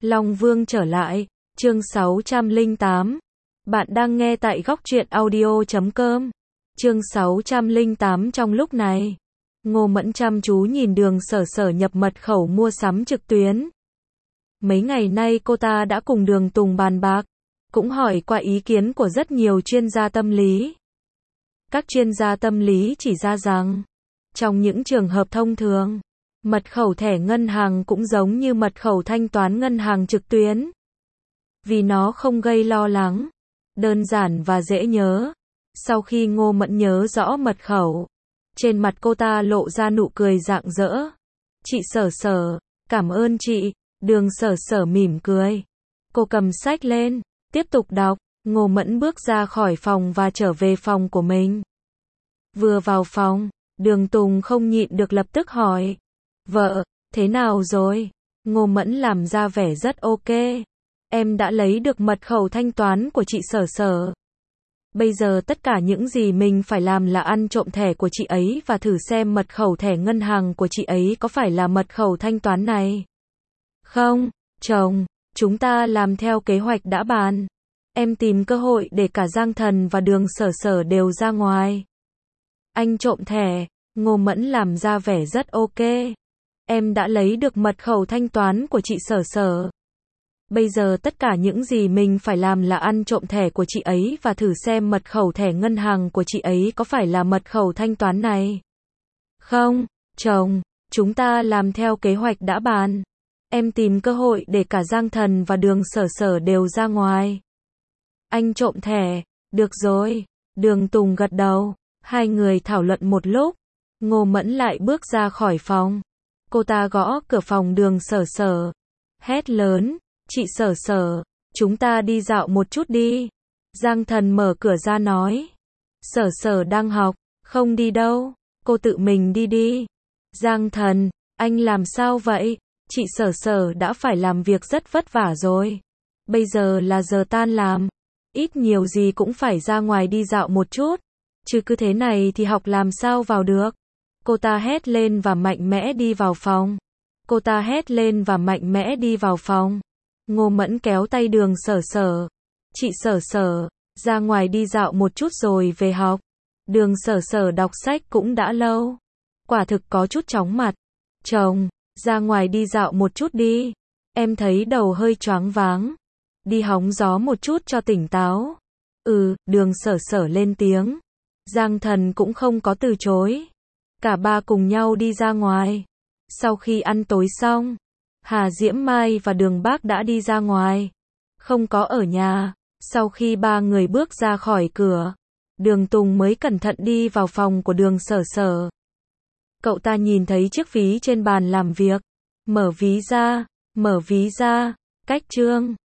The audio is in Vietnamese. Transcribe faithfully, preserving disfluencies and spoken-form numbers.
Long Vương trở lại, chương sáu trăm lẻ tám. Bạn đang nghe tại góc truyện audio chấm com. Chương sáu trăm lẻ tám. Trong lúc này, Ngô Mẫn chăm chú nhìn Đường Sở Sở nhập mật khẩu mua sắm trực tuyến. Mấy ngày nay cô ta đã cùng Đường Tùng bàn bạc, cũng hỏi qua ý kiến của rất nhiều chuyên gia tâm lý. Các chuyên gia tâm lý chỉ ra rằng, trong những trường hợp thông thường, mật khẩu thẻ ngân hàng cũng giống như mật khẩu thanh toán ngân hàng trực tuyến. Vì nó không gây lo lắng, đơn giản và dễ nhớ. Sau khi Ngô Mẫn nhớ rõ mật khẩu, trên mặt cô ta lộ ra nụ cười rạng rỡ. Chị Sở Sở, cảm ơn chị. Đường Sở Sở mỉm cười. Cô cầm sách lên, tiếp tục đọc. Ngô Mẫn bước ra khỏi phòng và trở về phòng của mình. Vừa vào phòng, Đường Tùng không nhịn được lập tức hỏi. Vợ, thế nào rồi? Ngô Mẫn làm ra vẻ rất ok. Em đã lấy được mật khẩu thanh toán của chị Sở Sở. Bây giờ tất cả những gì mình phải làm là ăn trộm thẻ của chị ấy và thử xem mật khẩu thẻ ngân hàng của chị ấy có phải là mật khẩu thanh toán này. Không, chồng, chúng ta làm theo kế hoạch đã bàn. Em tìm cơ hội để cả Giang Thần và Đường Sở Sở đều ra ngoài. Anh trộm thẻ, Ngô Mẫn làm ra vẻ rất ok. Em đã lấy được mật khẩu thanh toán của chị Sở Sở. Bây giờ tất cả những gì mình phải làm là ăn trộm thẻ của chị ấy và thử xem mật khẩu thẻ ngân hàng của chị ấy có phải là mật khẩu thanh toán này. Không, chồng, chúng ta làm theo kế hoạch đã bàn. Em tìm cơ hội để cả Giang Thần và Đường Sở Sở đều ra ngoài. Anh trộm thẻ, được rồi. Đường Tùng gật đầu. Hai người thảo luận một lúc. Ngô Mẫn lại bước ra khỏi phòng. Cô ta gõ cửa phòng Đường Sở Sở. Hét lớn, chị Sở Sở, chúng ta đi dạo một chút đi. Giang Thần mở cửa ra nói. Sở Sở đang học, không đi đâu, cô tự mình đi đi. Giang Thần, anh làm sao vậy? Chị Sở Sở đã phải làm việc rất vất vả rồi. Bây giờ là giờ tan làm. Ít nhiều gì cũng phải ra ngoài đi dạo một chút. Chứ cứ thế này thì học làm sao vào được. Cô ta hét lên và mạnh mẽ đi vào phòng. Cô ta hét lên và mạnh mẽ đi vào phòng. Ngô Mẫn kéo tay Đường Sở Sở. Chị Sở Sở, ra ngoài đi dạo một chút rồi về học. Đường Sở Sở đọc sách cũng đã lâu. Quả thực có chút chóng mặt. Chồng, ra ngoài đi dạo một chút đi. Em thấy đầu hơi choáng váng. Đi hóng gió một chút cho tỉnh táo. Ừ, Đường Sở Sở lên tiếng. Giang Thần cũng không có từ chối. Cả ba cùng nhau đi ra ngoài. Sau khi ăn tối xong, Hà Diễm Mai và Đường Bác đã đi ra ngoài. Không có ở nhà. Sau khi ba người bước ra khỏi cửa, Đường Tùng mới cẩn thận đi vào phòng của Đường Sở Sở. Cậu ta nhìn thấy chiếc ví trên bàn làm việc. Mở ví ra, mở ví ra, cách chương.